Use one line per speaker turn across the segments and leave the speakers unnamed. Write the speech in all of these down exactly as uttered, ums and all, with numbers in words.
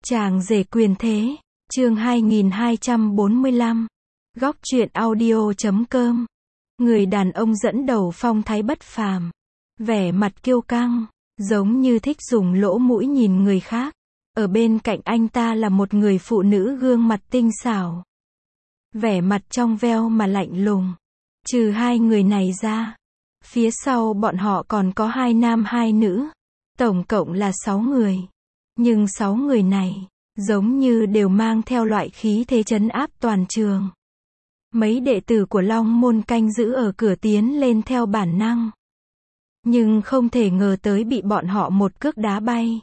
Chàng rể quyền thế, chương hai nghìn hai trăm bốn mươi lăm. Góc truyện audio chấm com. Người đàn ông dẫn đầu phong thái bất phàm, vẻ mặt kiêu căng, giống như thích dùng lỗ mũi nhìn người khác. Ở bên cạnh anh ta là một người phụ nữ gương mặt tinh xảo, vẻ mặt trong veo mà lạnh lùng. Trừ hai người này ra, phía sau bọn họ còn có hai nam hai nữ, tổng cộng là sáu người. Nhưng sáu người này, giống như đều mang theo loại khí thế trấn áp toàn trường. Mấy đệ tử của Long Môn canh giữ ở cửa tiến lên theo bản năng. Nhưng không thể ngờ tới bị bọn họ một cước đá bay.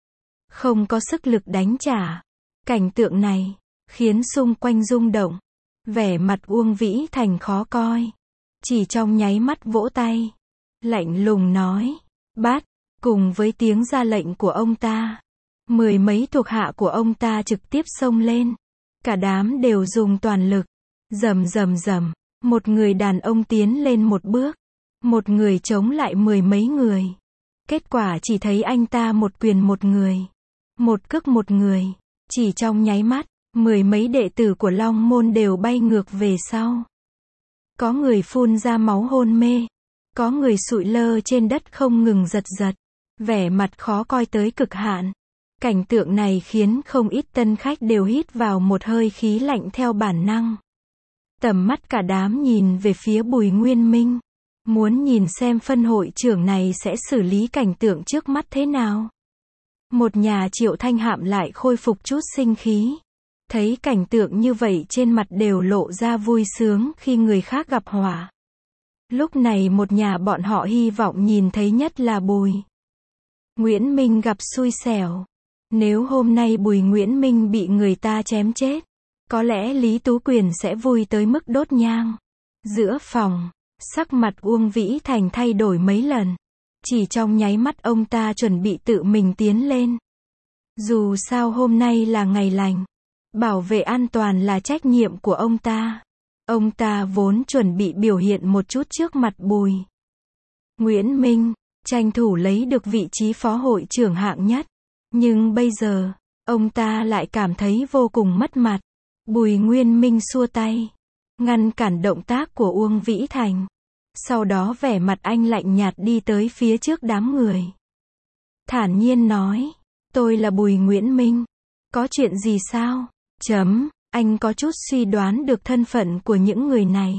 Không có sức lực đánh trả. Cảnh tượng này, khiến xung quanh rung động. Vẻ mặt Uông Vĩ Thành khó coi. Chỉ trong nháy mắt vỗ tay. Lạnh lùng nói, bắt, cùng với tiếng ra lệnh của ông ta. Mười mấy thuộc hạ của ông ta trực tiếp xông lên. Cả đám đều dùng toàn lực. Rầm rầm rầm, một người đàn ông tiến lên một bước. Một người chống lại mười mấy người. Kết quả chỉ thấy anh ta một quyền một người. Một cước một người. Chỉ trong nháy mắt, mười mấy đệ tử của Long Môn đều bay ngược về sau. Có người phun ra máu hôn mê. Có người sụi lơ trên đất không ngừng giật giật. Vẻ mặt khó coi tới cực hạn. Cảnh tượng này khiến không ít tân khách đều hít vào một hơi khí lạnh theo bản năng. Tầm mắt cả đám nhìn về phía Bùi Nguyên Minh. Muốn nhìn xem phân hội trưởng này sẽ xử lý cảnh tượng trước mắt thế nào. Một nhà Triệu Thanh Hạm lại khôi phục chút sinh khí. Thấy cảnh tượng như vậy trên mặt đều lộ ra vui sướng khi người khác gặp họa. Lúc này một nhà bọn họ hy vọng nhìn thấy nhất là Bùi Nguyễn Minh gặp xui xẻo. Nếu hôm nay Bùi Nguyễn Minh bị người ta chém chết, có lẽ Lý Tú Quyền sẽ vui tới mức đốt nhang. Giữa phòng, sắc mặt Uông Vĩ Thành thay đổi mấy lần. Chỉ trong nháy mắt ông ta chuẩn bị tự mình tiến lên. Dù sao hôm nay là ngày lành, bảo vệ an toàn là trách nhiệm của ông ta. Ông ta vốn chuẩn bị biểu hiện một chút trước mặt Bùi Nguyễn Minh, tranh thủ lấy được vị trí phó hội trưởng hạng nhất. Nhưng bây giờ, ông ta lại cảm thấy vô cùng mất mặt. Bùi Nguyên Minh xua tay, ngăn cản động tác của Uông Vĩ Thành. Sau đó vẻ mặt anh lạnh nhạt đi tới phía trước đám người. Thản nhiên nói, tôi là Bùi Nguyễn Minh. Có chuyện gì sao? Chấm, anh có chút suy đoán được thân phận của những người này.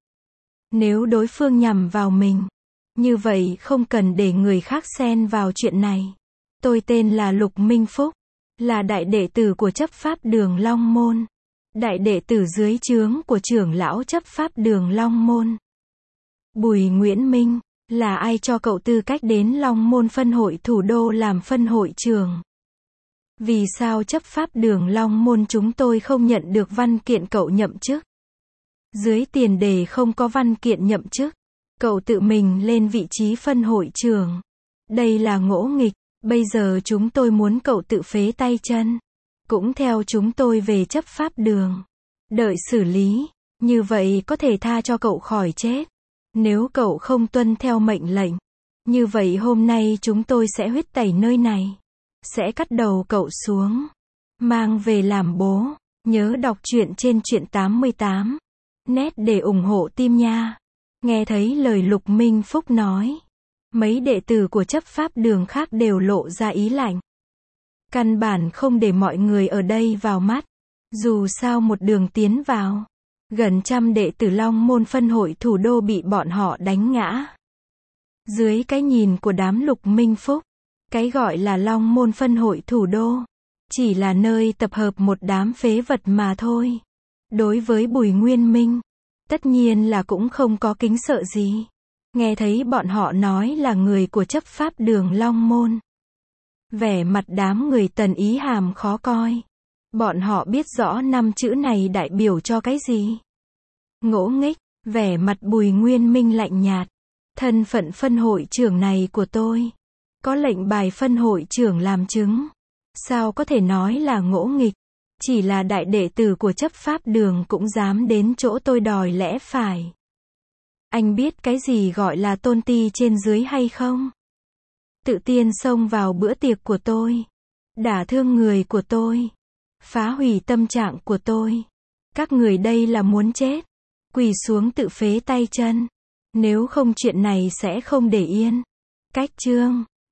Nếu đối phương nhằm vào mình, như vậy không cần để người khác xen vào chuyện này. Tôi tên là Lục Minh Phúc, là đại đệ tử của chấp pháp đường Long Môn. Đại đệ tử dưới trướng của trưởng lão chấp pháp đường Long Môn. Bùi Nguyễn Minh, là ai cho cậu tư cách đến Long Môn phân hội thủ đô làm phân hội trưởng? Vì sao chấp pháp đường Long Môn chúng tôi không nhận được văn kiện cậu nhậm chức? Dưới tiền đề không có văn kiện nhậm chức, cậu tự mình lên vị trí phân hội trưởng. Đây là ngỗ nghịch. Bây giờ chúng tôi muốn cậu tự phế tay chân. Cũng theo chúng tôi về chấp pháp đường. Đợi xử lý. Như vậy có thể tha cho cậu khỏi chết. Nếu cậu không tuân theo mệnh lệnh, như vậy hôm nay chúng tôi sẽ huyết tẩy nơi này. Sẽ cắt đầu cậu xuống. Mang về làm bố. Nhớ đọc truyện trên truyện tám mươi tám. Net để ủng hộ team nha. Nghe thấy lời Lục Minh Phúc nói. Mấy đệ tử của chấp pháp đường khác đều lộ ra ý lạnh. Căn bản không để mọi người ở đây vào mắt. Dù sao một đường tiến vào, gần trăm đệ tử Long Môn phân hội thủ đô bị bọn họ đánh ngã. Dưới cái nhìn của đám Lục Minh Phúc, cái gọi là Long Môn phân hội thủ đô, chỉ là nơi tập hợp một đám phế vật mà thôi. Đối với Bùi Nguyên Minh, tất nhiên là cũng không có kính sợ gì. Nghe thấy bọn họ nói là người của chấp pháp đường Long Môn. Vẻ mặt đám người Tần Ý Hàm khó coi. Bọn họ biết rõ năm chữ này đại biểu cho cái gì. Ngỗ nghích, vẻ mặt Bùi Nguyên Minh lạnh nhạt. Thân phận phân hội trưởng này của tôi. Có lệnh bài phân hội trưởng làm chứng. Sao có thể nói là ngỗ nghịch. Chỉ là đại đệ tử của chấp pháp đường cũng dám đến chỗ tôi đòi lẽ phải. Anh biết cái gì gọi là tôn ti trên dưới hay không? Tự tiên xông vào bữa tiệc của tôi. Đả thương người của tôi. Phá hủy tâm trạng của tôi. Các người đây là muốn chết. Quỳ xuống tự phế tay chân. Nếu không chuyện này sẽ không để yên. Cách chương